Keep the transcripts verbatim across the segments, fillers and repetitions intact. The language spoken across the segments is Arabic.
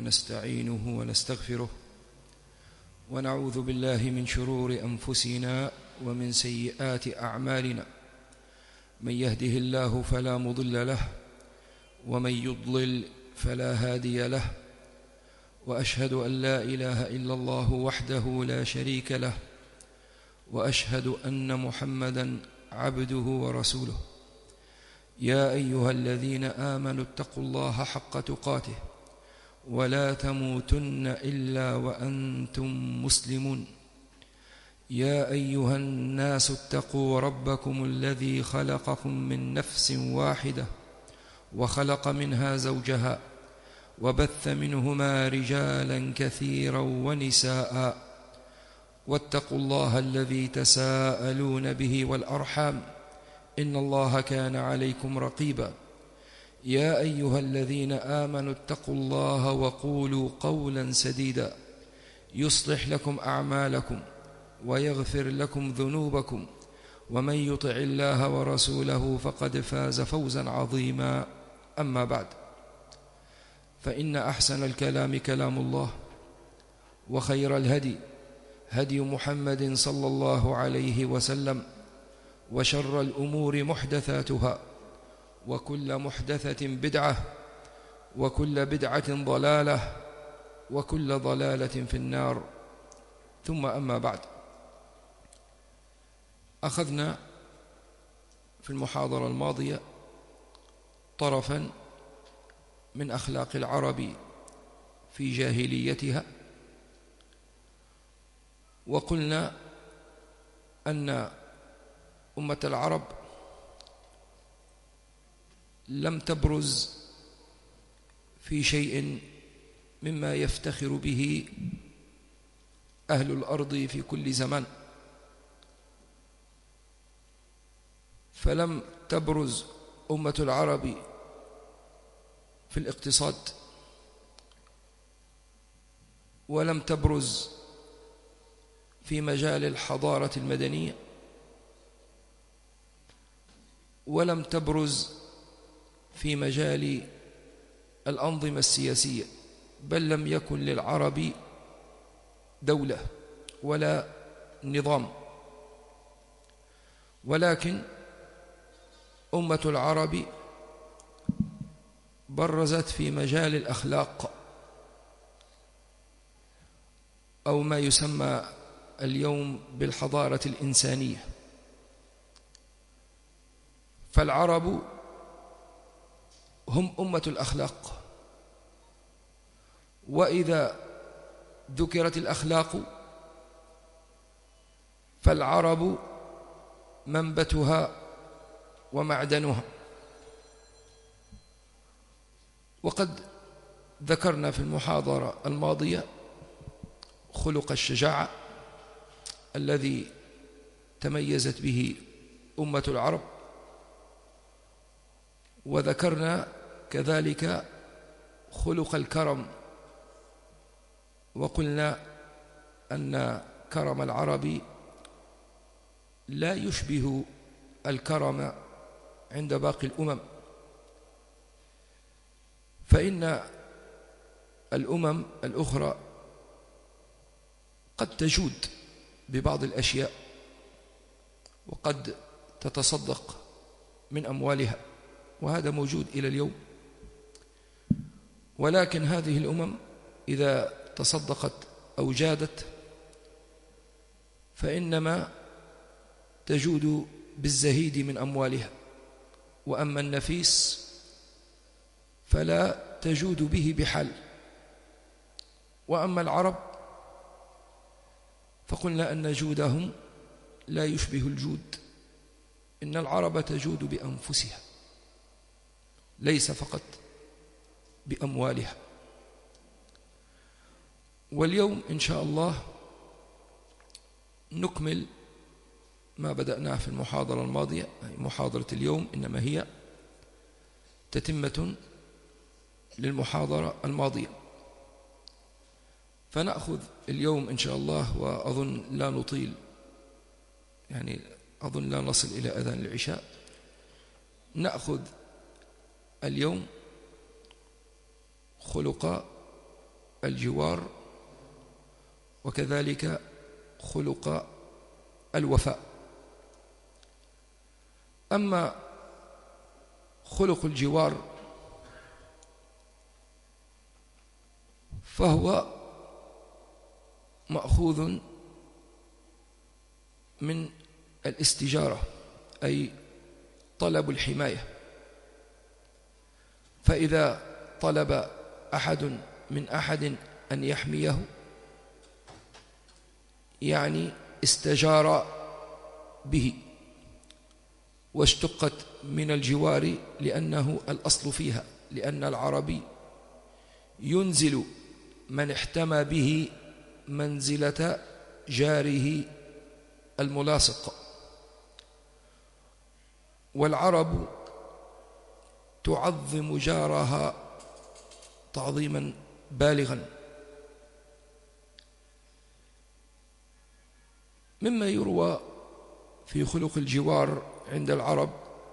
ونستعينه ونستغفره ونعوذ بالله من شرور أنفسنا ومن سيئات أعمالنا، من يهده الله فلا مضل له ومن يضلل فلا هادي له، وأشهد أن لا إله إلا الله وحده لا شريك له، وأشهد أن محمدًا عبده ورسوله. يا أيها الذين آمنوا اتقوا الله حق تقاته ولا تموتن إلا وأنتم مسلمون. يا أيها الناس اتقوا ربكم الذي خلقكم من نفس واحدة وخلق منها زوجها وبث منهما رجالا كثيرا ونساء، واتقوا الله الذي تساءلون به والأرحام إن الله كان عليكم رقيبا. يا أيها الذين آمنوا اتقوا الله وقولوا قولا سديدا يصلح لكم أعمالكم ويغفر لكم ذنوبكم، ومن يطع الله ورسوله فقد فاز فوزا عظيما. أما بعد، فإن أحسن الكلام كلام الله، وخير الهدي هدي محمد صلى الله عليه وسلم، وشر الأمور محدثاتها، وكل محدثة بدعة، وكل بدعة ضلالة، وكل ضلالة في النار. ثم أما بعد، أخذنا في المحاضرة الماضية طرفا من أخلاق العرب في جاهليتها، وقلنا أن أمة العرب لم تبرز في شيء مما يفتخر به أهل الأرض في كل زمان، فلم تبرز أمة العرب في الاقتصاد، ولم تبرز في مجال الحضارة المدنية، ولم تبرز في مجال الأنظمة السياسية، بل لم يكن للعرب دولة ولا نظام. ولكن أمة العرب برزت في مجال الأخلاق، أو ما يسمى اليوم بالحضارة الإنسانية. فالعرب هم أمة الأخلاق، وإذا ذكرت الأخلاق فالعرب منبتها ومعدنها. وقد ذكرنا في المحاضرة الماضية خلق الشجاعة الذي تميزت به أمة العرب، وذكرنا كذلك خلق الكرم، وقلنا أن كرم العرب لا يشبه الكرم عند باقي الأمم، فإن الأمم الأخرى قد تجود ببعض الأشياء، وقد تتصدق من أموالها، وهذا موجود إلى اليوم. ولكن هذه الأمم إذا تصدقت أو جادت فإنما تجود بالزهيد من أموالها، وأما النفيس فلا تجود به بحال. وأما العرب فقلنا أن جودهم لا يشبه الجود، إن العرب تجود بأنفسها ليس فقط بأموالها. واليوم إن شاء الله نكمل ما بدأناه في المحاضرة الماضية. محاضرة اليوم إنما هي تتمة للمحاضرة الماضية، فنأخذ اليوم إن شاء الله، وأظن لا نطيل، يعني أظن لا نصل إلى أذان العشاء. نأخذ اليوم خلق الجوار، وكذلك خلق الوفاء. أما خلق الجوار فهو مأخوذ من الاستجارة، أي طلب الحماية. فإذا طلب أحد من أحد أن يحميه يعني استجار به، واشتقت من الجوار لأنه الأصل فيها، لأن العربي ينزل من احتمى به منزلة جاره الملاصق. والعرب تعظم جارها تعظيما بالغا. مما يروى في خلق الجوار عند العرب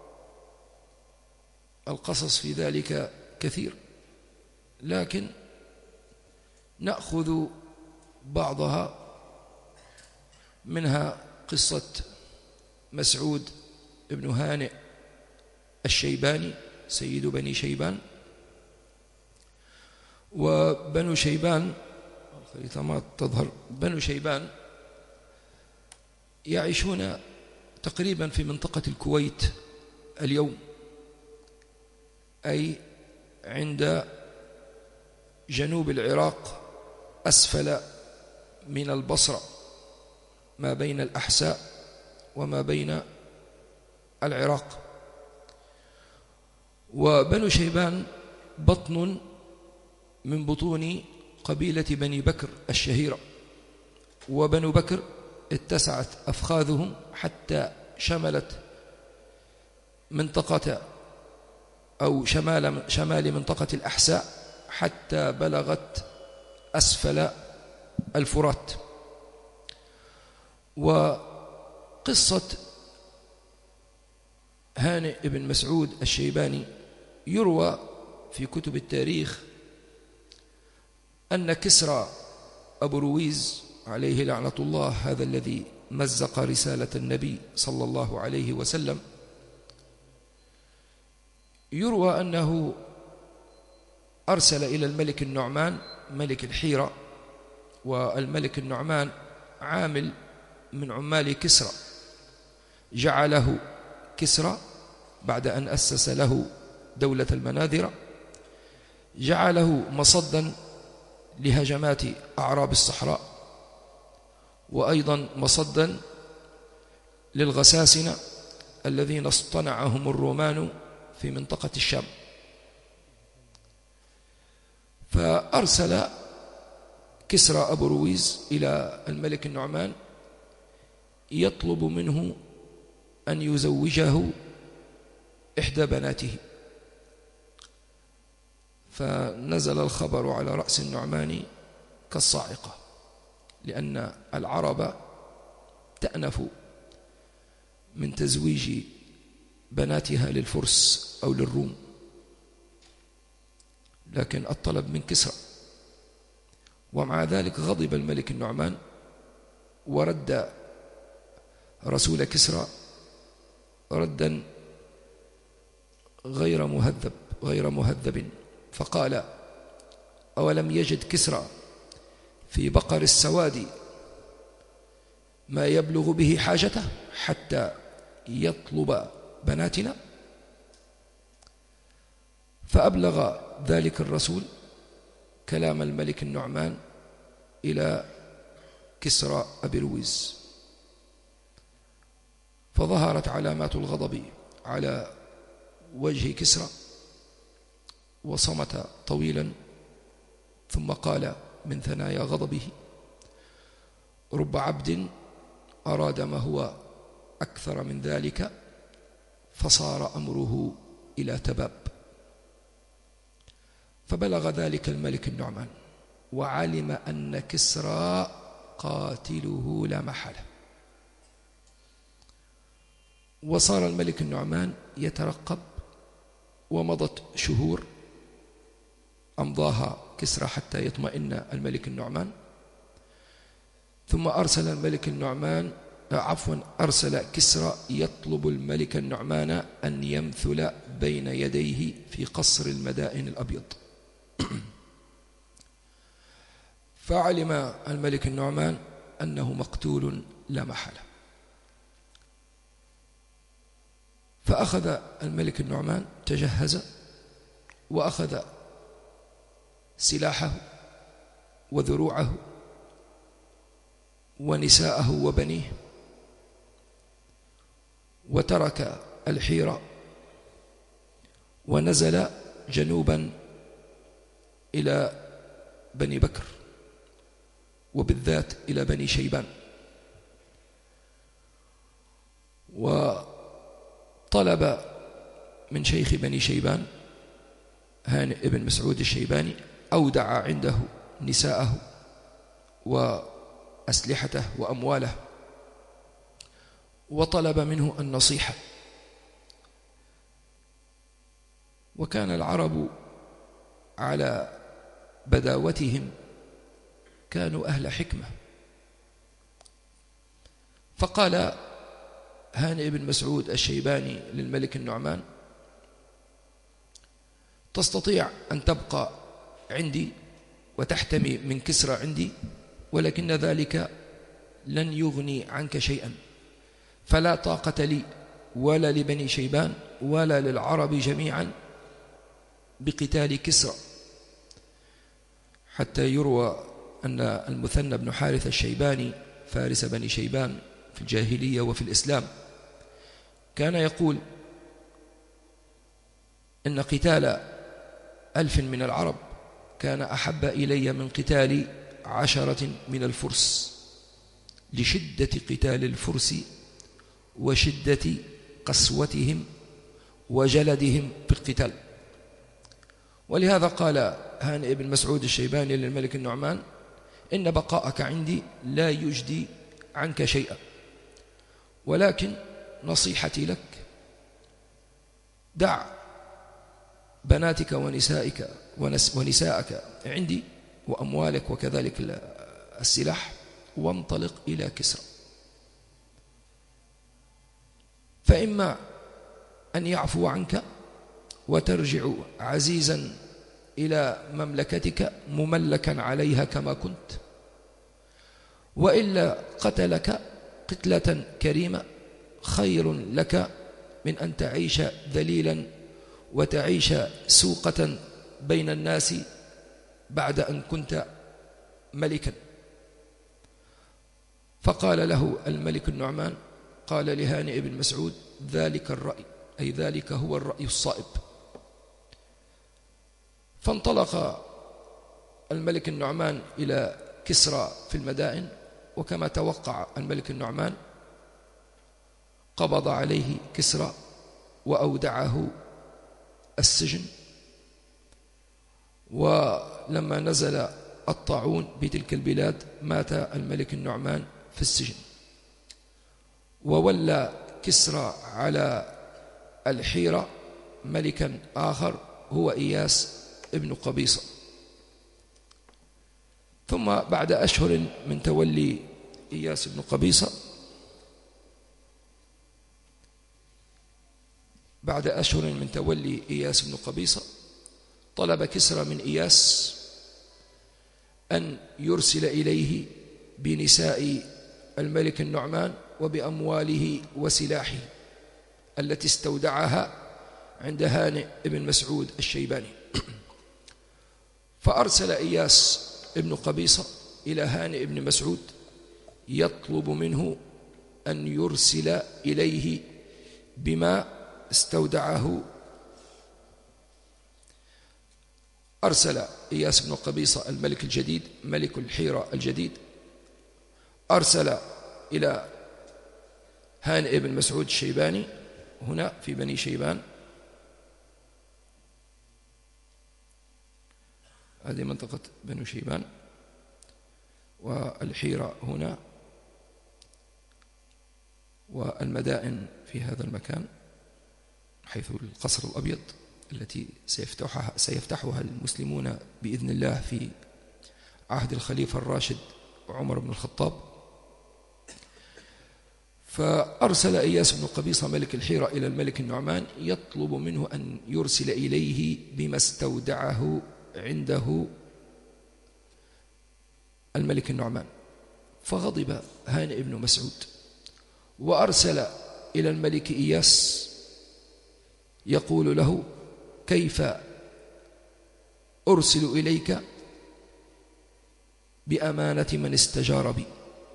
القصص في ذلك كثير، لكن نأخذ بعضها، منها قصة مسعود بن هانئ الشيباني سيد بني شيبان. وبنو شيبان، الخريطة ما تظهر، بنو شيبان يعيشون تقريبا في منطقة الكويت اليوم، أي عند جنوب العراق أسفل من البصرة، ما بين الأحساء وما بين العراق. وبنو شيبان بطن من بطون قبيلة بني بكر الشهيرة، وبنو بكر اتسعت أفخاذهم حتى شملت منطقة أو شمال شمال منطقة الأحساء حتى بلغت أسفل الفرات. وقصة هانئ بن مسعود الشيباني يروى في كتب التاريخ أن كسرى أبو رويز عليه لعنة الله، هذا الذي مزق رسالة النبي صلى الله عليه وسلم، يروى أنه أرسل إلى الملك النعمان ملك الحيرة، والملك النعمان عامل من عمال كسرى، جعله كسرى بعد أن أسس له دولة المناذرة، جعله مصدا لهجمات أعراب الصحراء، وأيضا مصدا للغساسنة الذين اصطنعهم الرومان في منطقة الشام. فأرسل كسرى أبو رويز إلى الملك النعمان يطلب منه أن يزوجه إحدى بناته. فنزل الخبر على رأس النعمان كالصاعقة، لأن العرب تأنف من تزويج بناتها للفرس أو للروم، لكن الطلب من كسرى. ومع ذلك غضب الملك النعمان ورد رسول كسرى ردا غير مهذب غير مهذب فقال: أولم يجد كسرى في بقر السواد ما يبلغ به حاجته حتى يطلب بناتنا؟ فأبلغ ذلك الرسول كلام الملك النعمان إلى كسرى أبي رويز، فظهرت علامات الغضب على وجه كسرى، وصمت طويلا، ثم قال من ثنايا غضبه: رب عبد أراد ما هو أكثر من ذلك فصار أمره إلى تباب. فبلغ ذلك الملك النعمان وعلم أن كسرى قاتله لا محالة. وصار الملك النعمان يترقب، ومضت شهور أمضاها كسرى حتى يطمئن الملك النعمان. ثم أرسل الملك النعمان عفوا أرسل كسرى يطلب الملك النعمان أن يمثل بين يديه في قصر المدائن الأبيض. فعلم الملك النعمان أنه مقتول لا محالة، فأخذ الملك النعمان تجهز وأخذ سلاحه وذروعه ونساءه وبنيه، وترك الحيرة ونزل جنوبا إلى بني بكر، وبالذات إلى بني شيبان، وطلب من شيخ بني شيبان هانئ بن مسعود الشيباني، أودع عنده نساءه وأسلحته وأمواله، وطلب منه النصيحة. وكان العرب على بداوتهم كانوا أهل حكمة، فقال هانئ بن مسعود الشيباني للملك النعمان: تستطيع أن تبقى عندي وتحتمي من كسرى عندي، ولكن ذلك لن يغني عنك شيئا، فلا طاقة لي ولا لبني شيبان ولا للعرب جميعا بقتال كسرى. حتى يروى أن المثنى بن حارث الشيباني فارس بني شيبان في الجاهلية وفي الإسلام كان يقول إن قتال ألف من العرب كان أحب إلي من قتال عشرة من الفرس، لشدة قتال الفرس وشدة قسوتهم وجلدهم في القتال. ولهذا قال هانئ بن مسعود الشيباني للملك النعمان: إن بقاءك عندي لا يجدي عنك شيئا، ولكن نصيحتي لك: دع بناتك ونسائك ونساءك عندي وأموالك وكذلك السلاح، وانطلق إلى كسرى، فإما أن يعفو عنك وترجع عزيزا إلى مملكتك مملكا عليها كما كنت، وإلا قتلك قتلة كريمة خير لك من أن تعيش ذليلا وتعيش سوقة بين الناس بعد أن كنت ملكا. فقال له الملك النعمان، قال لهانئ بن مسعود: ذلك الرأي، أي ذلك هو الرأي الصائب. فانطلق الملك النعمان إلى كسرى في المدائن، وكما توقع الملك النعمان قبض عليه كسرى وأودعه السجن. ولما نزل الطاعون بتلك البلاد مات الملك النعمان في السجن، وولى كسرى على الحيرة ملكا آخر هو إياس ابن قبيصة. ثم بعد أشهر من تولي إياس بن قبيصة بعد أشهر من تولي إياس بن قبيصة طلب كسرى من إياس أن يرسل إليه بنساء الملك النعمان وبأمواله وسلاحه التي استودعها عند هانئ بن مسعود الشيباني. فأرسل إياس ابن قبيصة إلى هانئ بن مسعود يطلب منه أن يرسل إليه بما استودعه. أرسل إياس بن قبيصة الملك الجديد ملك الحيرة الجديد، أرسل إلى هانئ بن مسعود الشيباني هنا في بني شيبان، هذه منطقة بني شيبان، والحيرة هنا، والمدائن في هذا المكان حيث القصر الأبيض التي سيفتحها, سيفتحها المسلمون بإذن الله في عهد الخليفة الراشد عمر بن الخطاب. فأرسل إياس بن قبيصة ملك الحيرة إلى الملك النعمان يطلب منه أن يرسل إليه بما استودعه عنده الملك النعمان. فغضب هانئ بن مسعود وأرسل إلى الملك إياس يقول له: كيف أرسل إليك بأمانة من استجار بي؟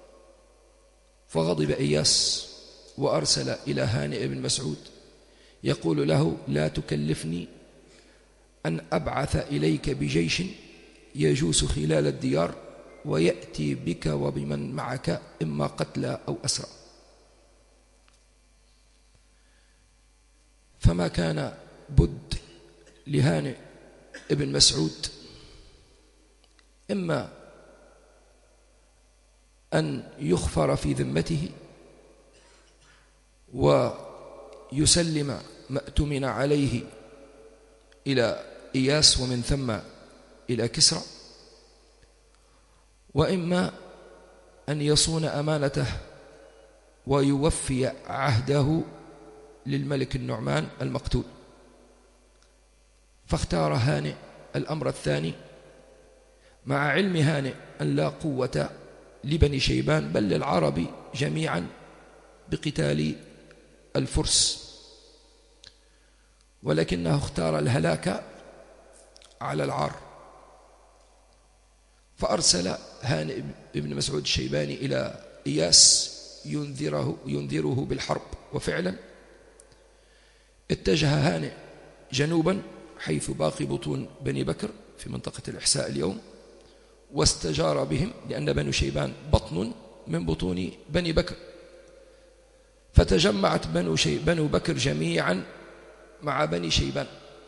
فغضب إياس وأرسل إلى هانئ بن مسعود يقول له: لا تكلفني أن أبعث إليك بجيش يجوس خلال الديار ويأتي بك وبمن معك إما قتلى أو أسرى. فما كان بد لهانئ بن مسعود إما أن يخفر في ذمته ويسلم ما اؤتمن عليه إلى إياس ومن ثم إلى كسرى، وإما أن يصون أمانته ويوفي عهده للملك النعمان المقتول. فاختار هانئ الأمر الثاني، مع علم هانئ أن لا قوة لبني شيبان بل للعرب جميعا بقتال الفرس، ولكنه اختار الهلاك على العار. فأرسل هانئ بن مسعود الشيباني إلى إياس ينذره, ينذره بالحرب، وفعلا اتجه هانئ جنوبا حيث باقي بطون بني بكر في منطقة الإحساء اليوم، واستجار بهم لأن بنو شيبان بطن من بطون بني بكر. فتجمعت بنو, شي بنو بكر جميعا مع بني شيبان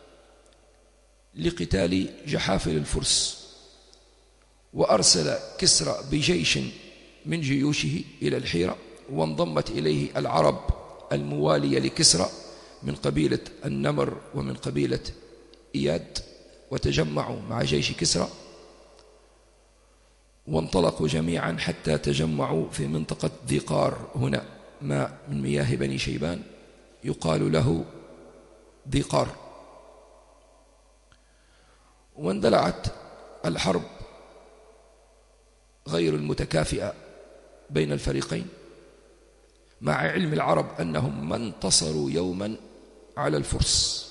لقتال جحافل الفرس. وأرسل كسرى بجيش من جيوشه إلى الحيرة، وانضمت إليه العرب الموالية لكسرى من قبيلة النمر ومن قبيلة إياد، وتجمعوا مع جيش كسرى وانطلقوا جميعا حتى تجمعوا في منطقة ذي قار، هنا ماء من مياه بني شيبان يقال له ذي قار. واندلعت الحرب غير المتكافئة بين الفريقين، مع علم العرب أنهم ما انتصروا يوما على الفرس،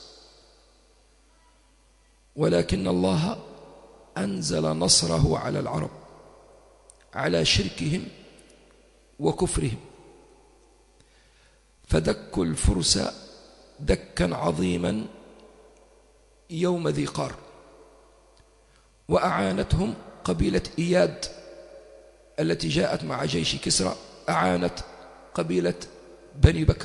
ولكن الله أنزل نصره على العرب على شركهم وكفرهم، فدكوا الفرس دكا عظيما يوم ذي قار. وأعانتهم قبيلة إياد التي جاءت مع جيش كسرى، أعانت قبيلة بني بكر،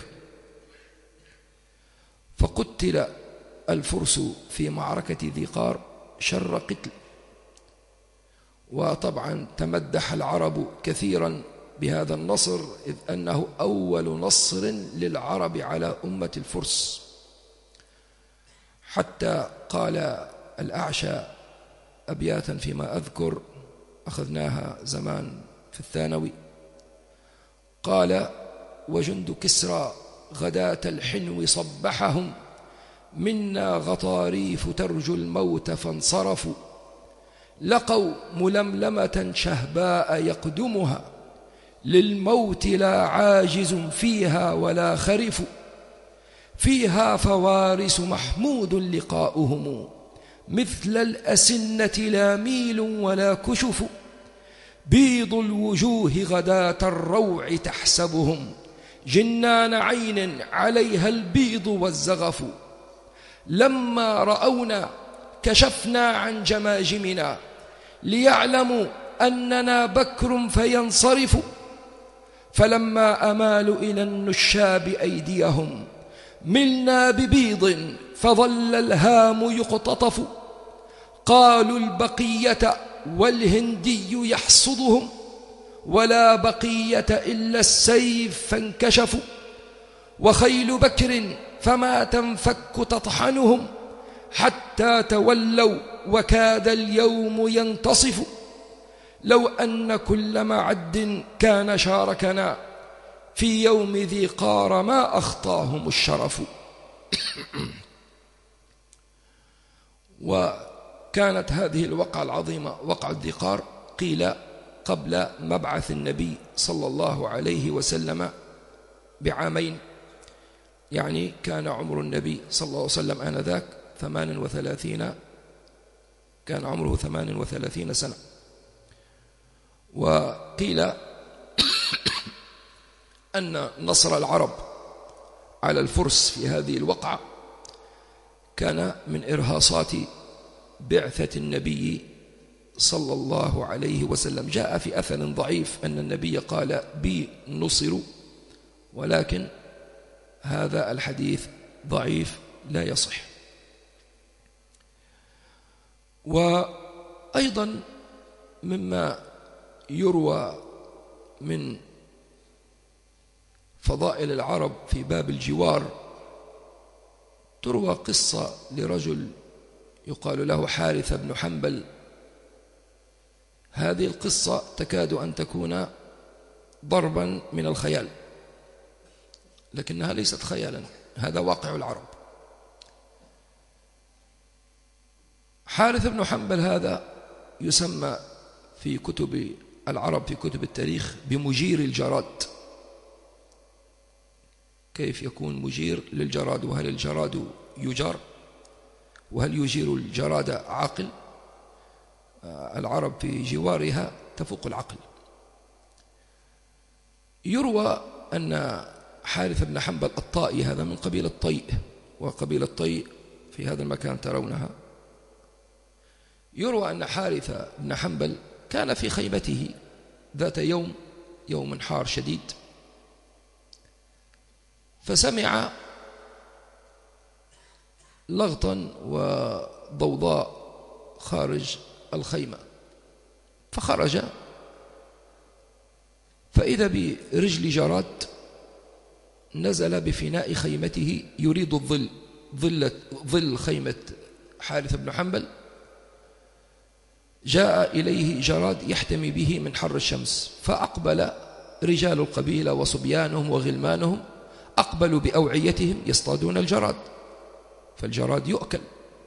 فقتل الفرس في معركة ذي قار شر قتل. وطبعا تمدح العرب كثيرا بهذا النصر، إذ أنه أول نصر للعرب على أمة الفرس، حتى قال الأعشى أبياتا فيما أذكر أخذناها زمان في الثانوي، قال: وجند كسرى غداة الحنو صبحهم، منا غطاريف ترجو الموت فانصرفوا، لقوا ململمة شهباء يقدمها، للموت لا عاجز فيها ولا خرف، فيها فوارس محمود لقاؤهم، مثل الأسنة لا ميل ولا كشف، بيض الوجوه غداة الروع تحسبهم، جنان عين عليها البيض والزغف، لما رأونا كشفنا عن جماجمنا، ليعلموا أننا بكر فينصرف، فلما أمالوا إلى النشاب أيديهم، ملنا ببيض فظل الهام يقتطف، قالوا البقية والهندي يحصدهم، ولا بقية إلا السيف فانكشفوا، وخيل بكر فما تنفك تطحنهم، حتى تولوا وكاد اليوم ينتصف، لو أن كل معد كان شاركنا في يوم ذي قار ما أخطاهم الشرف. وكانت هذه الوقعة العظيمة وقعة ذي قار قيل قبل مبعث النبي صلى الله عليه وسلم بعامين، يعني كان عمر النبي صلى الله عليه وسلم آنذاك ثمان وثلاثين كان عمره ثمان وثلاثين سنة. وقيل أن نصر العرب على الفرس في هذه الوقعة كان من إرهاصات بعثة النبي صلى الله عليه وسلم. جاء في أثر ضعيف أن النبي قال بي نصروا، ولكن هذا الحديث ضعيف لا يصح. وأيضا مما يروى من فضائل العرب في باب الجوار، تروى قصة لرجل يقال له حارث بن حنبل. هذه القصة تكاد أن تكون ضربا من الخيال، لكنها ليست خيالا، هذا واقع العرب. حارث بن حنبل هذا يسمى في كتب العرب في كتب التاريخ بمجير الجراد. كيف يكون مجير للجراد؟ وهل الجراد يجار؟ وهل يجير الجراد عاقل؟ العرب في جوارها تفوق العقل. يروى أن حارث بن حنبل الطائي، هذا من قبيلة طيء، وقبيلة طيء في هذا المكان ترونها. يروى أن حارث بن حنبل كان في خيمته ذات يوم يوم حار شديد، فسمع لغطا وضوضاء خارج الخيمة، فخرج فإذا برجل جراد نزل بفناء خيمته يريد الظل ظل ظل خيمة حارث بن حنبل. جاء إليه جراد يحتمي به من حر الشمس، فأقبل رجال القبيلة وصبيانهم وغلمانهم، أقبلوا بأوعيتهم يصطادون الجراد، فالجراد يؤكل،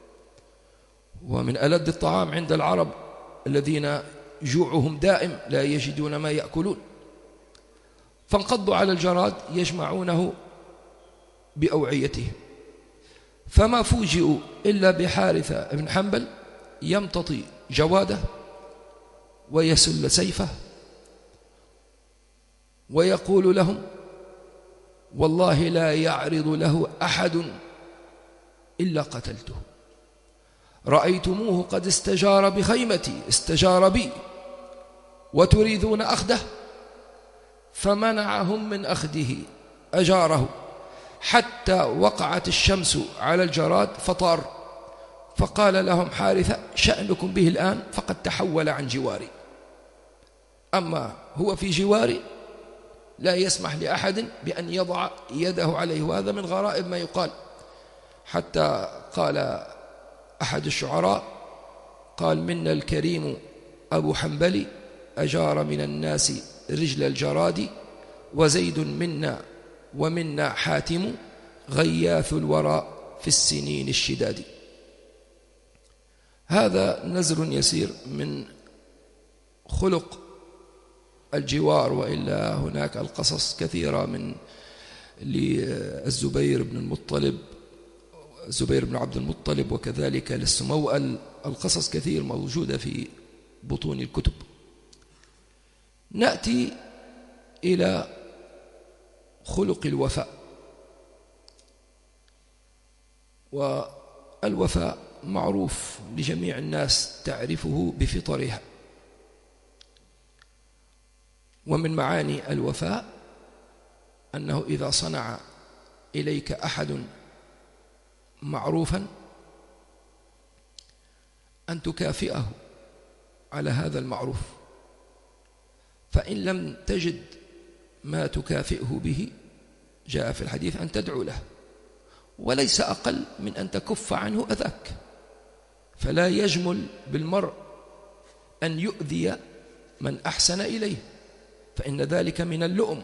ومن ألذ الطعام عند العرب الذين جوعهم دائم لا يجدون ما يأكلون. فانقضوا على الجراد يجمعونه بأوعيتهم، فما فوجئوا إلا بحارث بن حنبل يمتطي جواده ويسل سيفه ويقول لهم والله لا يعرض له أحد إلا قتلته، رأيتموه قد استجار بخيمتي، استجار بي، وتريدون أخذه؟ فمنعهم من أخذه، أجاره حتى وقعت الشمس على الجراد فطار. فقال لهم حارثة شأنكم به الآن، فقد تحول عن جواري، أما هو في جواري لا يسمح لأحد بأن يضع يده عليه. وهذا من غرائب ما يقال، حتى قال أحد الشعراء قال منا الكريم أبو حنبل أجار من الناس رجل الجراد، وزيد منا ومنا حاتم غياث الورى في السنين الشداد. هذا نزل يسير من خلق الجوار، وإلا هناك القصص كثيرة من للزبير بن المطلب الزبير بن عبد المطلب، وكذلك للسموأل، القصص كثير موجودة في بطون الكتب. نأتي إلى خلق الوفاء. والوفاء معروف لجميع الناس، تعرفه بفطرها. ومن معاني الوفاء أنه إذا صنع إليك أحد معروفا أن تكافئه على هذا المعروف، فإن لم تجد ما تكافئه به جاء في الحديث أن تدعو له، وليس أقل من أن تكف عنه أذاك. فلا يجمل بالمرء أن يؤذي من أحسن إليه، فإن ذلك من اللؤم.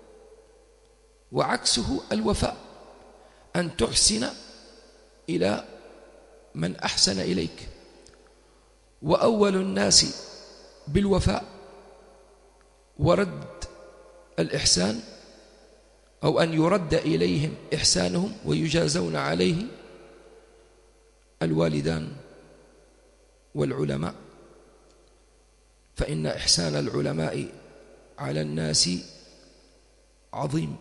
وعكسه الوفاء، أن تحسن إلى من أحسن إليك. وأول الناس بالوفاء ورد الإحسان، أو أن يرد إليهم إحسانهم ويجازون عليه، الوالدان والعلماء. فإن إحسان العلماء على الناس عظيم،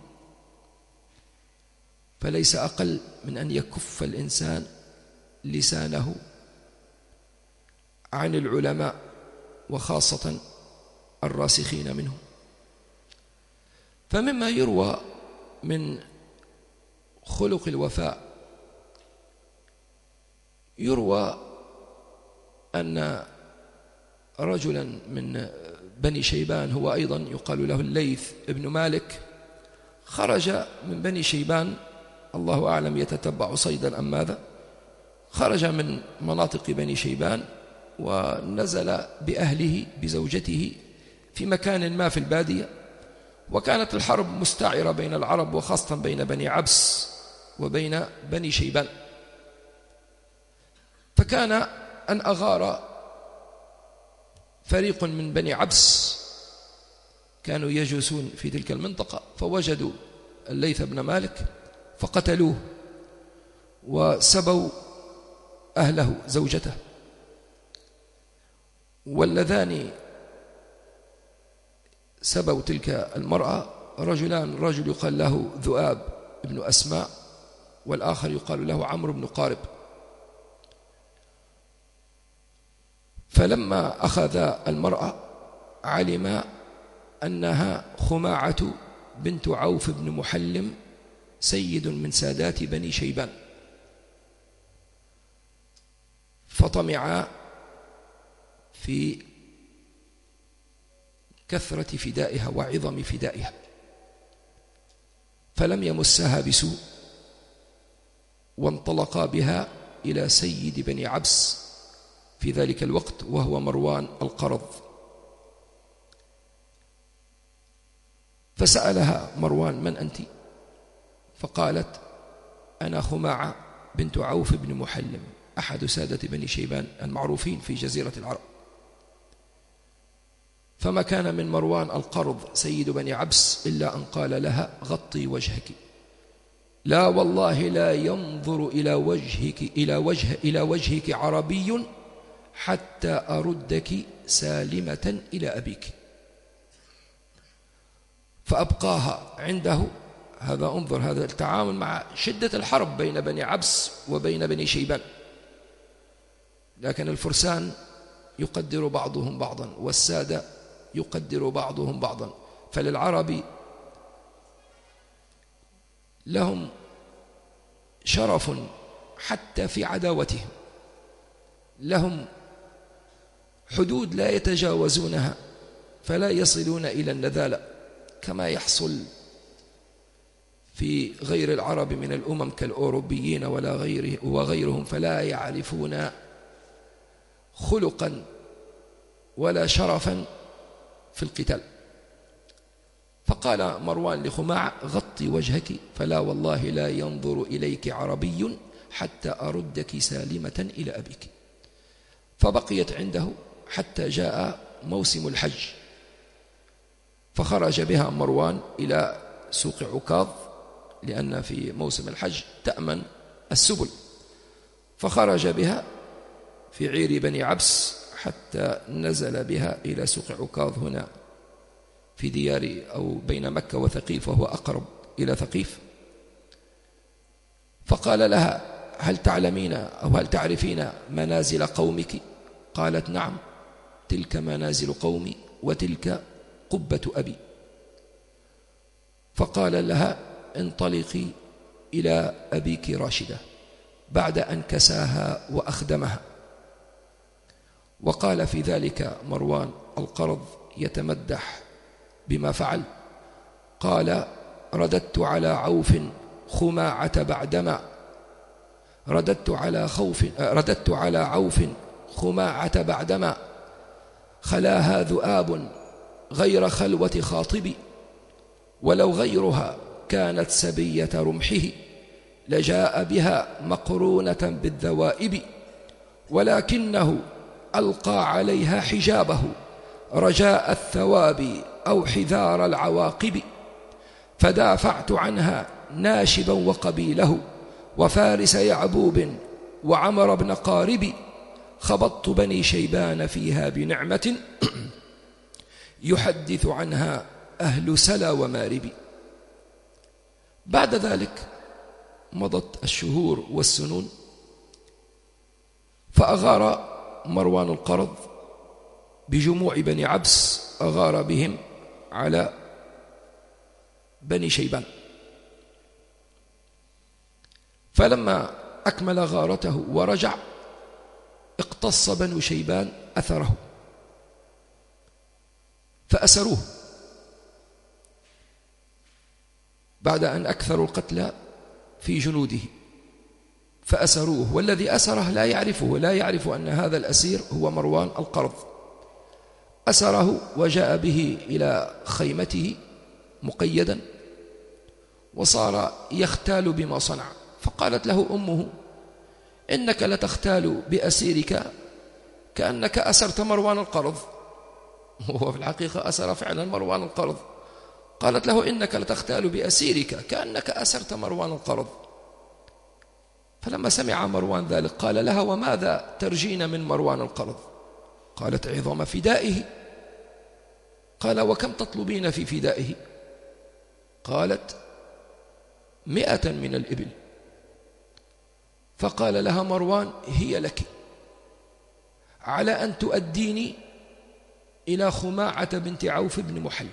فليس أقل من أن يكف الإنسان لسانه عن العلماء، وخاصة الراسخين منهم. فمما يروى من خلق الوفاء، يروى أن رجلا من بني شيبان، هو أيضا يقال له الليث ابن مالك، خرج من بني شيبان، الله أعلم يتتبع صيدا أم ماذا، خرج من مناطق بني شيبان ونزل بأهله بزوجته في مكان ما في البادية. وكانت الحرب مستعرة بين العرب، وخاصة بين بني عبس وبين بني شيبان. فكان أن أغار فريق من بني عبس، كانوا يجوسون في تلك المنطقة، فوجدوا الليث بن مالك فقتلوه، وسبوا أهله زوجته. واللذان سبوا تلك المرأة رجلان، رجل يقال له ذؤاب بن أسماء، والآخر يقال له عمرو بن قارب. فلما أخذ المرأة علم أنها خماعة بنت عوف بن محلم، سيد من سادات بني شيبان، فطمعا في كثرة فدائها وعظم فدائها، فلم يمسها بسوء، وانطلقا بها إلى سيد بني عبس في ذلك الوقت، وهو مروان القرض. فسألها مروان: من أنت؟ فقالت: أنا خماعة بنت عوف بن محلم، أحد سادة بني شيبان المعروفين في جزيرة العرب. فما كان من مروان القرض سيد بني عبس إلا أن قال لها: غطي وجهك، لا والله لا ينظر إلى وجهك إلى وجه إلى وجهك عربي حتى أردك سالمة إلى أبيك. فأبقاها عنده. هذا انظر، هذا التعامل مع شدة الحرب بين بني عبس وبين بني شيبان، لكن الفرسان يقدر بعضهم بعضا، والسادة يقدر بعضهم بعضا. فللعرب لهم شرف حتى في عداوتهم، لهم حدود لا يتجاوزونها، فلا يصلون إلى النذالة كما يحصل في غير العرب من الأمم كالأوروبيين ولا غيره وغيرهم، فلا يعرفون خلقا ولا شرفا في القتال. فقال مروان لخماعة: غطي وجهك، فلا والله لا ينظر إليك عربي حتى أردك سالمة إلى أبيك. فبقيت عنده حتى جاء موسم الحج، فخرج بها مروان إلى سوق عكاظ، لأن في موسم الحج تأمن السبل. فخرج بها في عير بني عبس حتى نزل بها إلى سوق عكاظ هنا في ديار أو بين مكة وثقيف، وهو أقرب إلى ثقيف. فقال لها: هل تعلمين أو هل تعرفين منازل قومك؟ قالت: نعم، تلك منازل قومي وتلك قبة أبي. فقال لها: انطلقي إلى أبيك راشدة، بعد أن كساها وأخدمها. وقال في ذلك مروان القرض يتمدح بما فعل، قال: رددت على عوف خماعة بعدما رددت على خوف رددت على عوف خماعة بعدما خلاها ذؤاب غير خلوة خاطبي، ولو غيرها كانت سبية رمحه لجاء بها مقرونة بالذوائب، ولكنه ألقى عليها حجابه رجاء الثواب أو حذار العواقب، فدافعت عنها ناشبا وقبيله وفارس يعبوب وعمر بن قارب، خبطت بني شيبان فيها بنعمة يحدث عنها أهل سلا ومارب. بعد ذلك مضت الشهور والسنون، فأغار مروان القرض بجموع بني عبس، أغار بهم على بني شيبان. فلما أكمل غارته ورجع اقتص بنو شيبان أثره فأسروه بعد أن أكثروا القتلى في جنوده، فأسروه، والذي أسره لا يعرفه، لا يعرف أن هذا الأسير هو مروان القرض. أسره وجاء به إلى خيمته مقيدا، وصار يختال بما صنع. فقالت له أمه: إنك لتختال بأسيرك كأنك أسرت مروان القرض. وهو في الحقيقة أسر فعلا مروان القرض. قالت له: إنك لتختال بأسيرك كأنك أسرت مروان القرض. فلما سمع مروان ذلك قال لها: وماذا ترجين من مروان القرض؟ قالت: عظم فدائه. قال: وكم تطلبين في فدائه؟ قالت: مئة من الإبل. فقال لها مروان: هي لك، على أن تؤديني إلى خماعة بنت عوف بن محلم.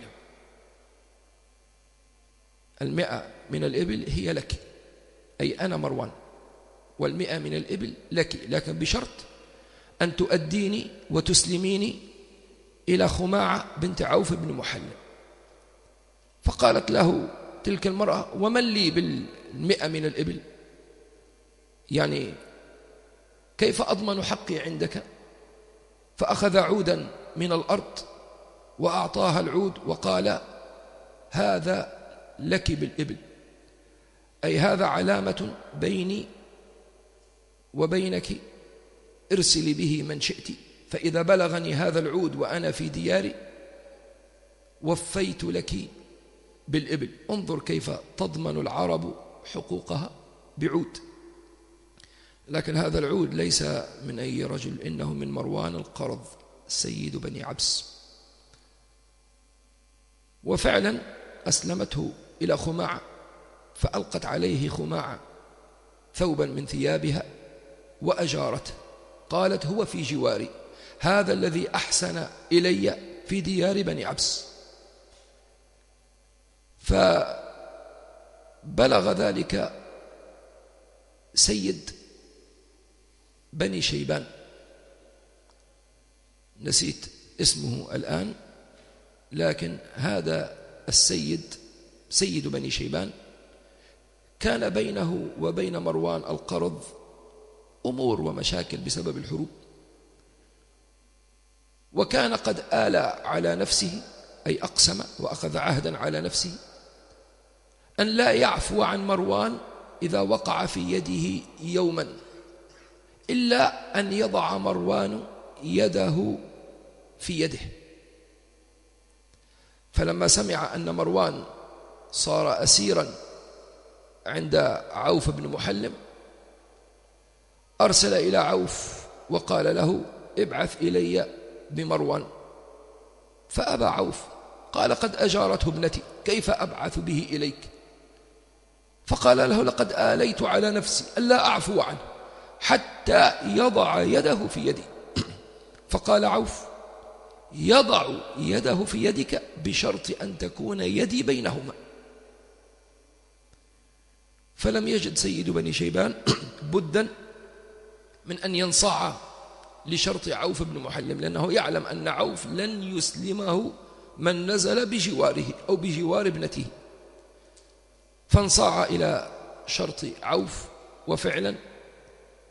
المئة من الإبل هي لك، أي أنا مروان، والمئة من الإبل لك، لكن بشرط أن تؤديني وتسلميني إلى خماعة بنت عوف بن محلم. فقالت له تلك المرأة: ومن لي بالمئة من الإبل؟ يعني كيف أضمن حقي عندك؟ فأخذ عودا من الأرض وأعطاها العود وقال: هذا لك بالإبل، أي هذا علامة بيني وبينك، ارسلي به من شئت، فإذا بلغني هذا العود وأنا في دياري وفيت لك بالإبل. انظر كيف تضمن العرب حقوقها بعود. لكن هذا العود ليس من أي رجل، إنه من مروان القرض سيد بني عبس. وفعلا أسلمته إلى خماعة، فألقت عليه خماعة ثوبا من ثيابها وأجارته. قالت: هو في جواري، هذا الذي أحسن إلي في ديار بني عبس. فبلغ ذلك سيد بني شيبان، نسيت اسمه الآن، لكن هذا السيد سيد بني شيبان كان بينه وبين مروان القرض أمور ومشاكل بسبب الحروب، وكان قد آل على نفسه، أي أقسم وأخذ عهدا على نفسه أن لا يعفو عن مروان إذا وقع في يده يوما، إلا أن يضع مروان يده في يده. فلما سمع أن مروان صار أسيرا عند عوف بن محلم أرسل إلى عوف وقال له: ابعث إلي بمروان. فأبى عوف، قال: قد أجارته ابنتي، كيف أبعث به إليك؟ فقال له: لقد آليت على نفسي ألا أعفو عنه حتى يضع يده في يدي. فقال عوف: يضع يده في يدك بشرط أن تكون يدي بينهما. فلم يجد سيد بني شيبان بدا من أن ينصاع لشرط عوف بن محلم، لأنه يعلم أن عوف لن يسلمه من نزل بجواره أو بجوار ابنته. فانصاع إلى شرط عوف، وفعلا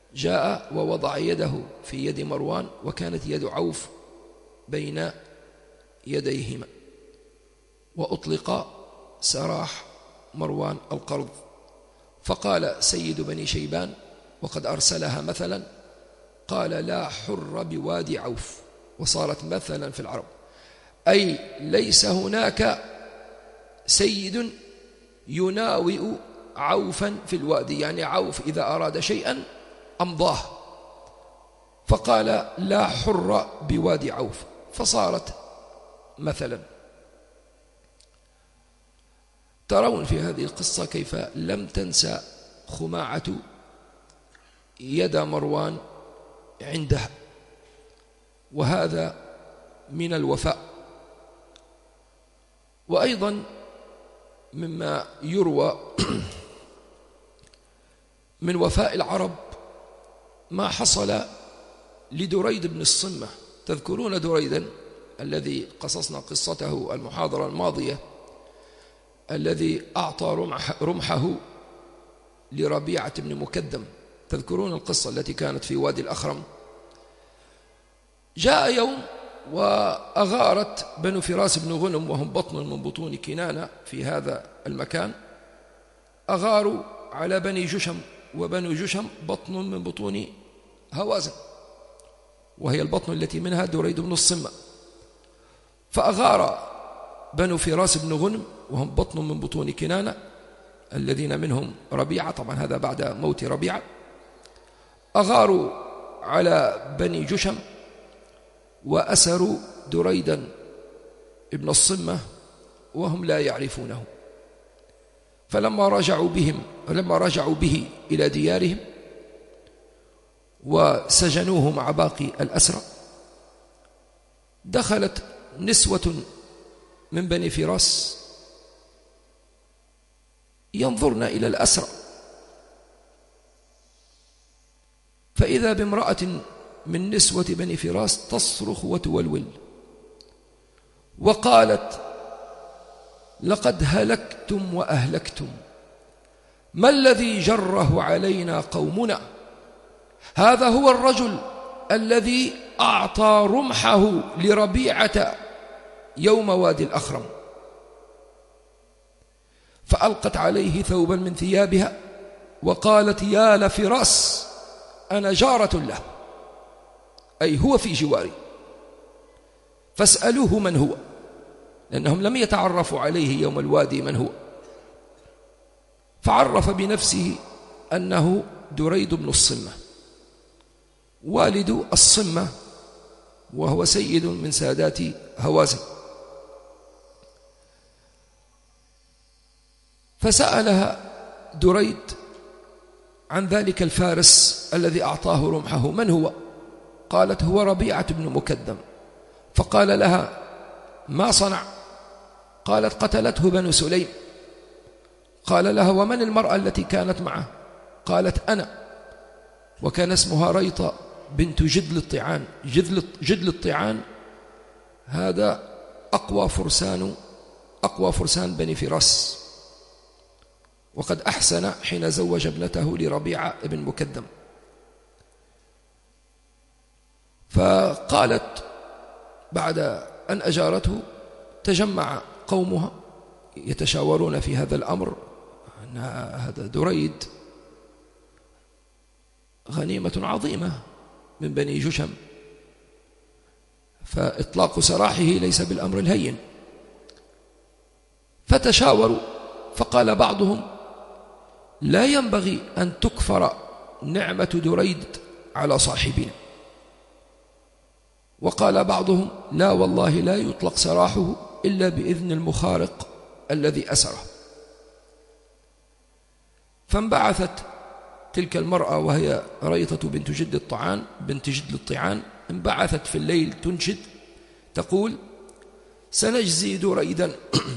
جاء ووضع يده في يد مروان، وكانت يد عوف بين يديهما، وأطلق سراح مروان القرض. فقال سيد بني شيبان وقد أرسلها مثلا، قال لا حر بوادي عوف، وصارت مثلا في العرب، أي ليس هناك سيد يناوئ عوفا في الوادي، يعني عوف إذا أراد شيئا أمضاه، فقال لا حر بوادي عوف، فصارت مثلا. ترون في هذه القصة كيف لم تنسى خماعة يد مروان عندها، وهذا من الوفاء. وأيضا مما يروى من وفاء العرب ما حصل لدريد بن الصمة. تذكرون دريدا الذي قصصنا قصته المحاضرة الماضية، الذي أعطى رمح رمحه لربيعة بن مكدم. تذكرون القصة التي كانت في وادي الأخرم؟ جاء يوم وأغارت بنو فراس بن غنم، وهم بطن من بطون كنانة في هذا المكان، أغاروا على بني جشم، وبنو جشم بطن من بطون هوازن، وهي البطن التي منها دريد بن الصمة. فأغار بنو فراس بن غنم وهم بطن من بطون كنانة الذين منهم ربيعة، طبعا هذا بعد موت ربيعة، أغاروا على بني جشم وأسروا دريدا ابن الصمة وهم لا يعرفونه. فلما رجعوا بهم لما رجعوا به إلى ديارهم وسجنوه مع باقي الأسرى، دخلت نسوة من بني فراس ينظرن إلى الأسرى، فإذا بامرأة من نسوة بني فراس تصرخ وتولول، وقالت لقد هلكتم وأهلكتم، ما الذي جره علينا قومنا؟ هذا هو الرجل الذي أعطى رمحه لربيعة يوم وادي الأخرم. فألقت عليه ثوبا من ثيابها وقالت يا لفراس أنا جارة له، أي هو في جواري، فاسألوه من هو، لأنهم لم يتعرفوا عليه يوم الوادي من هو. فعرف بنفسه أنه دريد بن الصمة والد الصمة، وهو سيد من سادات هوازن. فسألها دريد عن ذلك الفارس الذي أعطاه رمحه من هو؟ قالت هو ربيعة بن مكدم. فقال لها ما صنع؟ قالت قتلته بنو سليم. قال لها ومن المرأة التي كانت معه؟ قالت أنا، وكان اسمها ريطة بنت جدل الطعان. جدل, جدل الطعان هذا أقوى فرسان أقوى فرسان بني فراس، وقد أحسن حين زوج ابنته لربيعة بن مكدم. فقالت بعد أن أجارته تجمع قومها يتشاورون في هذا الأمر، أن هذا دريد غنيمة عظيمة من بني جشم، فإطلاق سراحه ليس بالأمر الهين. فتشاوروا، فقال بعضهم لا ينبغي أن تكفر نعمة دريد على صاحبنا، وقال بعضهم لا والله لا يطلق سراحه إلا بإذن المخارق الذي أسره. فانبعثت تلك المرأة وهي ريطة بنت جد الطعان بنت جد الطعان، انبعثت في الليل تنشد تقول سنجزي دريدا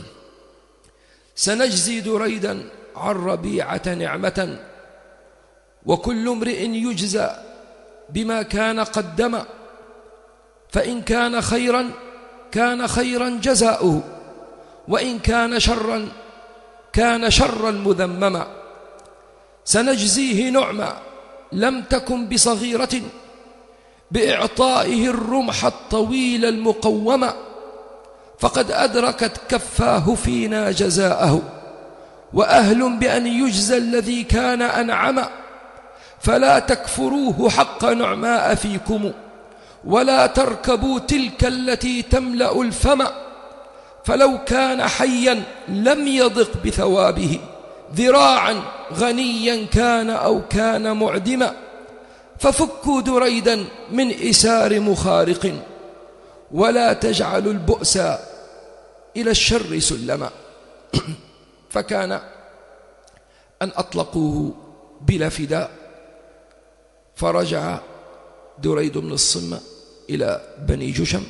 سنجزي دريدا عن ربيعة نعمة، وكل امرئ يجزى بما كان قدم، فإن كان خيرا كان خيرا جزاؤه، وإن كان شرا كان شرا مذمما. سنجزيه نعما لم تكن بصغيرة بإعطائه الرمح الطويل المقوم، فقد أدركت كفاه فينا جزاءه، وأهل بأن يجزى الذي كان أنعم، فلا تكفروه حق نعماء فيكم، ولا تركبوا تلك التي تملأ الفم، فلو كان حيا لم يضق بثوابه، ذراعا غنيا كان أو كان معدما، ففكوا دريدا من إسار مخارق، ولا تجعلوا البؤس إلى الشر سلما. فكان أن أطلقوه بلا فداء، فرجع دريد بن الصمة إلى بني جشم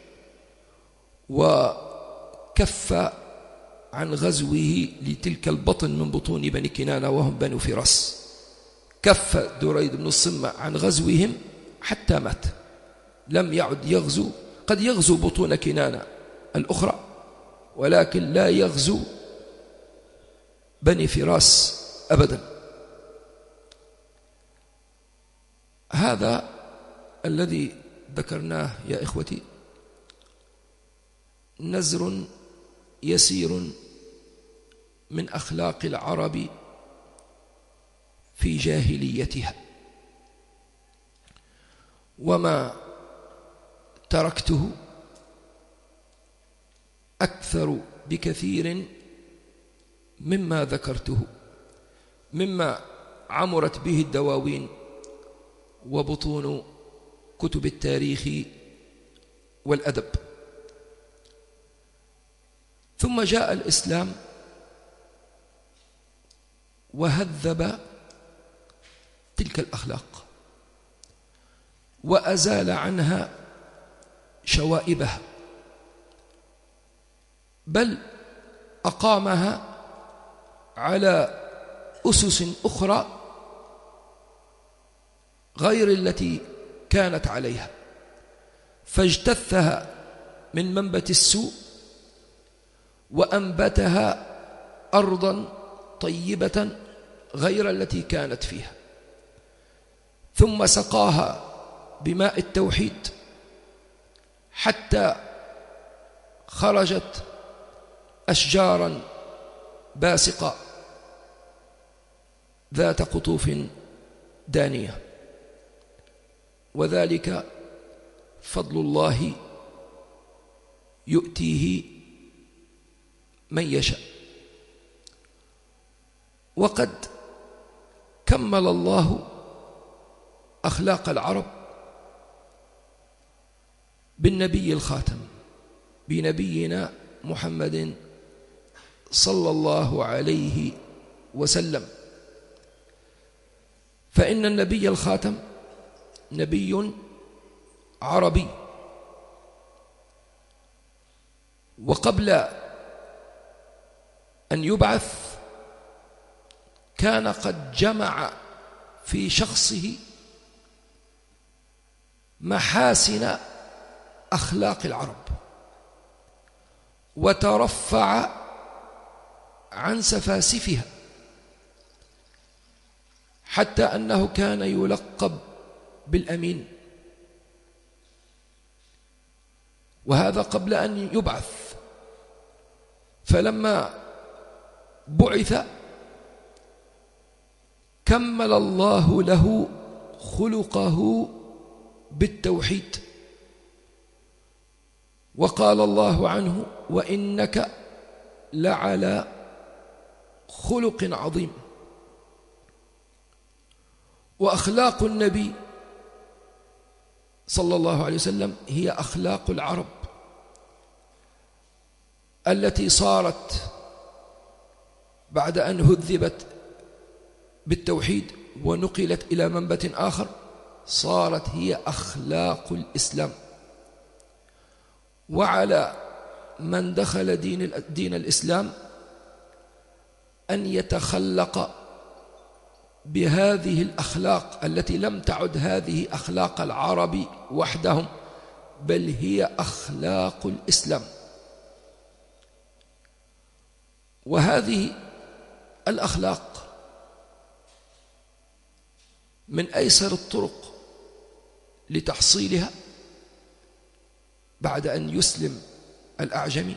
وكف عن غزوه لتلك البطن من بطون بني كنانة وهم بنو فراس. كف دريد بن الصمة عن غزوهم حتى مات، لم يعد يغزو. قد يغزو بطون كنانة الأخرى ولكن لا يغزو بني فراس أبدا. هذا الذي ذكرناه يا إخوتي نزر يسير من أخلاق العرب في جاهليتها، وما تركته أكثر بكثير مما ذكرته، مما عمرت به الدواوين وبطون كتب التاريخ والأدب. ثم جاء الإسلام وهذب تلك الأخلاق وأزال عنها شوائبها، بل أقامها على أسس أخرى غير التي كانت عليها، فاجتثها من منبت السوء وأنبتها أرضا طيبة غير التي كانت فيها، ثم سقاها بماء التوحيد حتى خرجت أشجارا باسقة ذات قطوف دانية، وذلك فضل الله يؤتيه من يشاء. وقد كمل الله أخلاق العرب بالنبي الخاتم، بنبينا محمد صلى الله عليه وسلم، فإن النبي الخاتم نبي عربي، وقبل أن يبعث كان قد جمع في شخصه محاسن أخلاق العرب وترفع عن سفاسفها، حتى أنه كان يلقب بالأمين، وهذا قبل أن يبعث. فلما بعث كمل الله له خلقه بالتوحيد، وقال الله عنه: وإنك لعلى خلق عظيم. وأخلاق النبي صلى الله عليه وسلم هي أخلاق العرب التي صارت بعد أن هذبت بالتوحيد ونقلت إلى منبت آخر، صارت هي أخلاق الإسلام. وعلى من دخل دين, دين الإسلام أن يتخلق بهذه الأخلاق التي لم تعد هذه أخلاق العرب وحدهم، بل هي أخلاق الإسلام. وهذه الأخلاق من أيسر الطرق لتحصيلها بعد أن يسلم الأعجمي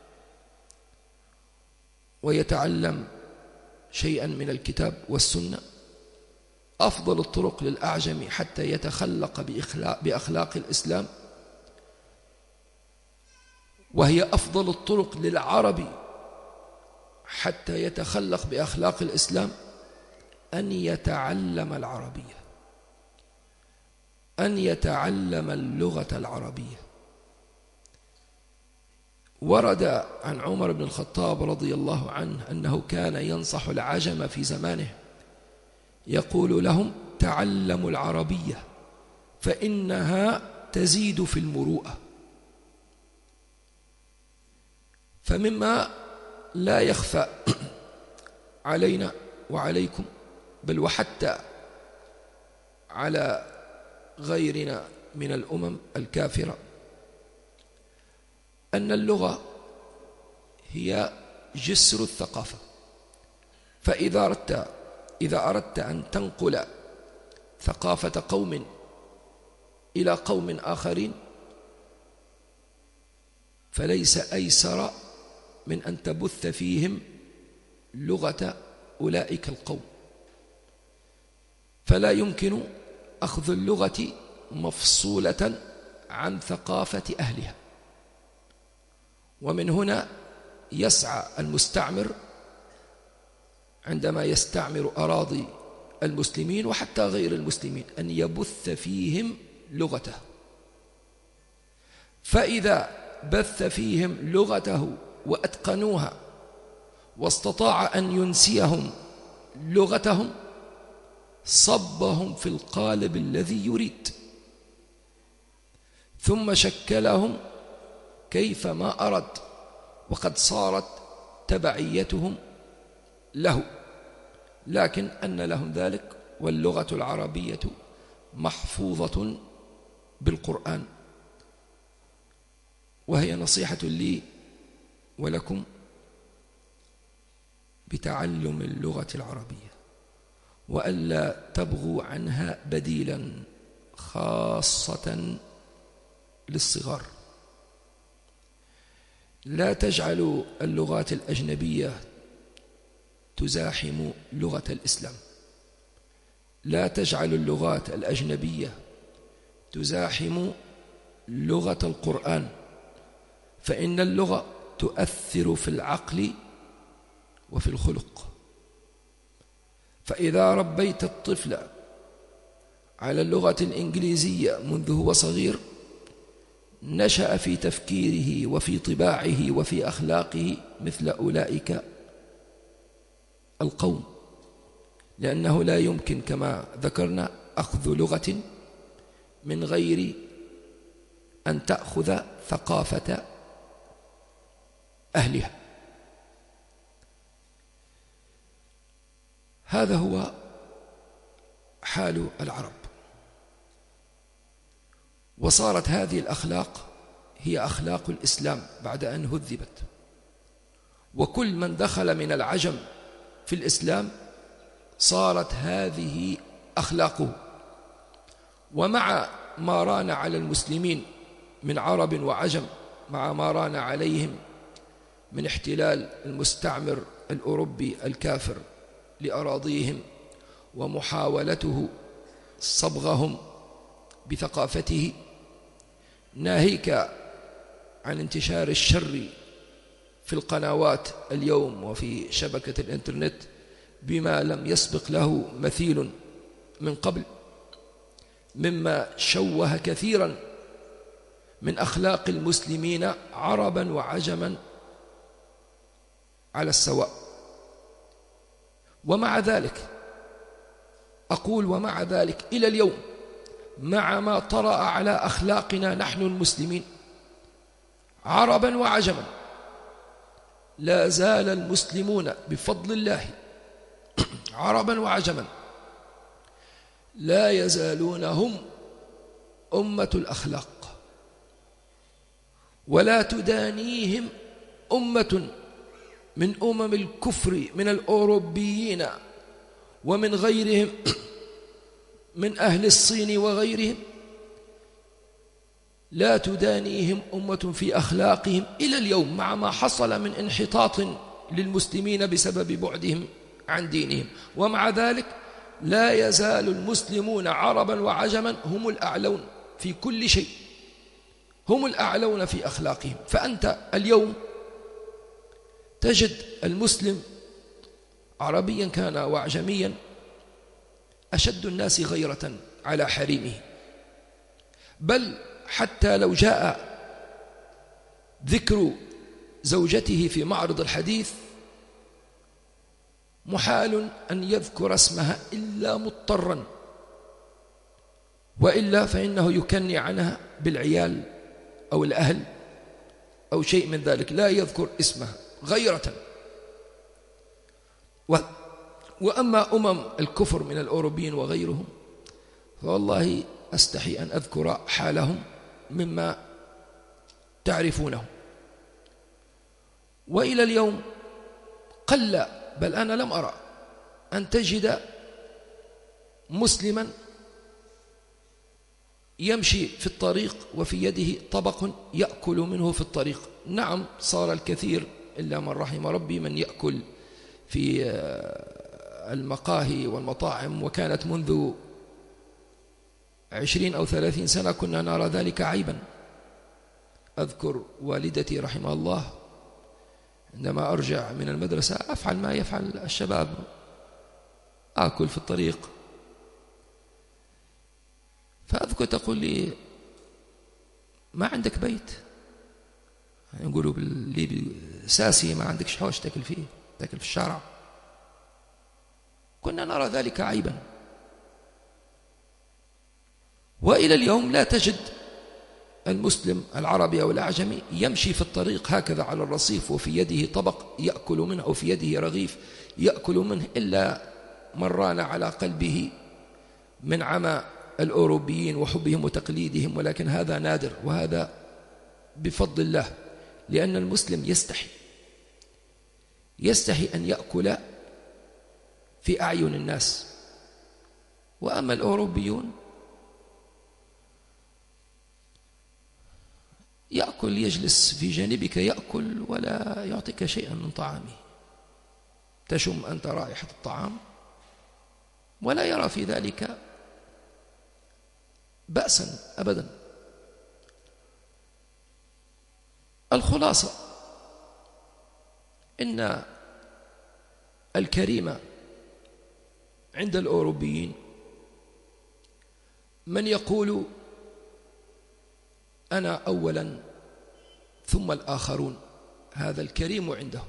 ويتعلم شيئا من الكتاب والسنة، أفضل الطرق للأعجمي حتى يتخلق بأخلاق, بأخلاق الإسلام، وهي أفضل الطرق للعربي حتى يتخلق بأخلاق الإسلام، أن يتعلم العربية، أن يتعلم اللغة العربية. ورد عن عمر بن الخطاب رضي الله عنه أنه كان ينصح العجم في زمانه، يقول لهم: تعلموا العربية فإنها تزيد في المروءة. فمما لا يخفى علينا وعليكم، بل وحتى على غيرنا من الأمم الكافرة، أن اللغة هي جسر الثقافة. فإذا أردت إذا أردت أن تنقل ثقافة قوم إلى قوم آخرين، فليس أيسر من أن تبث فيهم لغة أولئك القوم. فلا يمكن أخذ اللغة مفصولة عن ثقافة أهلها. ومن هنا يسعى المستعمر عندما يستعمر أراضي المسلمين وحتى غير المسلمين أن يبث فيهم لغته. فإذا بث فيهم لغته وأتقنوها واستطاع أن ينسيهم لغتهم، صبهم في القالب الذي يريد، ثم شكلهم كيفما أراد، وقد صارت تبعيتهم له، لكن أن لهم ذلك. واللغة العربية محفوظة بالقرآن. وهي نصيحة لي ولكم بتعلم اللغة العربية، وألا تبغوا عنها بديلا، خاصة للصغار. لا تجعلوا اللغات الأجنبية تزاحم لغة الإسلام، لا تجعلوا اللغات الأجنبية تزاحم لغة القرآن، فإن اللغة تؤثر في العقل وفي الخلق. فإذا ربيت الطفل على اللغة الإنجليزية منذ هو صغير، نشأ في تفكيره وفي طباعه وفي أخلاقه مثل أولئك القوم، لأنه لا يمكن كما ذكرنا أخذ لغة من غير أن تأخذ ثقافة أهلها. هذا هو حال العرب. وصارت هذه الأخلاق هي أخلاق الإسلام بعد أن هذبت. وكل من دخل من العجم في الإسلام صارت هذه أخلاقه. ومع ما ران على المسلمين من عرب وعجم، مع ما ران عليهم من احتلال المستعمر الأوروبي الكافر لأراضيهم ومحاولته صبغهم بثقافته، ناهيك عن انتشار الشر في القنوات اليوم وفي شبكة الإنترنت بما لم يسبق له مثيل من قبل، مما شوه كثيرا من أخلاق المسلمين عربا وعجما على السواء. ومع ذلك أقول ومع ذلك إلى اليوم، مع ما طرأ على أخلاقنا نحن المسلمين عربا وعجما، لا زال المسلمون بفضل الله عربا وعجما لا يزالون هم أمة الأخلاق، ولا تدانيهم أمة من أمم الكفر من الأوروبيين ومن غيرهم من أهل الصين وغيرهم لا تدانيهم أمة في أخلاقهم إلى اليوم، مع ما حصل من انحطاط للمسلمين بسبب بعدهم عن دينهم، ومع ذلك لا يزال المسلمون عربا وعجما هم الأعلون في كل شيء، هم الأعلون في أخلاقهم. فأنت اليوم تجد المسلم عربيا كان وأعجميا أشد الناس غيرة على حريمه، بل حتى لو جاء ذكر زوجته في معرض الحديث محال أن يذكر اسمها إلا مضطرا، وإلا فإنه يكني عنها بالعيال أو الأهل أو شيء من ذلك، لا يذكر اسمها غيرة. و وأما أمم الكفر من الأوروبيين وغيرهم فوالله أستحي أن أذكر حالهم مما تعرفونه. وإلى اليوم قل، بل أنا لم أرى أن تجد مسلما يمشي في الطريق وفي يده طبق يأكل منه في الطريق. نعم صار الكثير إلا من رحم ربي من يأكل في المقاهي والمطاعم، وكانت منذ عشرين أو ثلاثين سنة كنا نرى ذلك عيبا. أذكر والدتي رحمها الله عندما أرجع من المدرسة أفعل ما يفعل الشباب، آكل في الطريق، فأذكر تقول لي ما عندك بيت، يقولوا بالليبي ساسي، ما عندك حوش تاكل فيه، تاكل في الشارع. كنا نرى ذلك عيبا. وإلى اليوم لا تجد المسلم العربي أو الأعجمي يمشي في الطريق هكذا على الرصيف وفي يده طبق يأكل منه أو في يده رغيف يأكل منه إلا من ران على قلبه من عمى الأوروبيين وحبهم وتقليدهم، ولكن هذا نادر، وهذا بفضل الله، لأن المسلم يستحي يستحي أن يأكل في أعين الناس. وأما الأوروبيون يأكل، يجلس في جانبك يأكل ولا يعطيك شيئا من طعامه، تشم أنت رائحة الطعام ولا يرى في ذلك بأسا أبدا. الخلاصة إن الكريم عند الأوروبيين من يقول أنا أولا ثم الآخرون، هذا الكريم عندهم.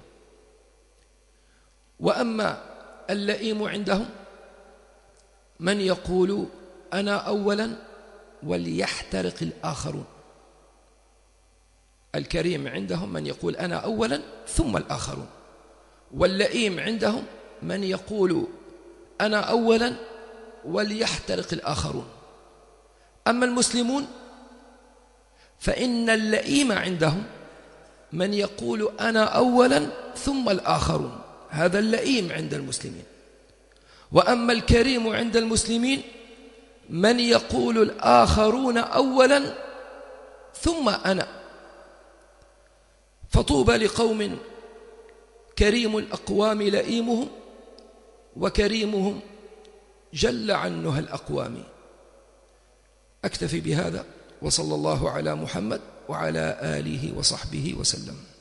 وأما اللئيم عندهم من يقول أنا أولا وليحترق الآخرون. الكريم عندهم من يقول أنا أولا ثم الآخرون، واللئيم عندهم من يقول أنا أولا وليحترق الآخرون. أما المسلمون فإن اللئيم عندهم من يقول أنا أولا ثم الآخرون، هذا اللئيم عند المسلمين. وأما الكريم عند المسلمين من يقول الآخرون أولا ثم أنا. فطوبى لقوم كريم الأقوام لئيمهم، وكريمهم جل عن نهى الأقوام. أكتفي بهذا، وصلى الله على محمد وعلى آله وصحبه وسلم.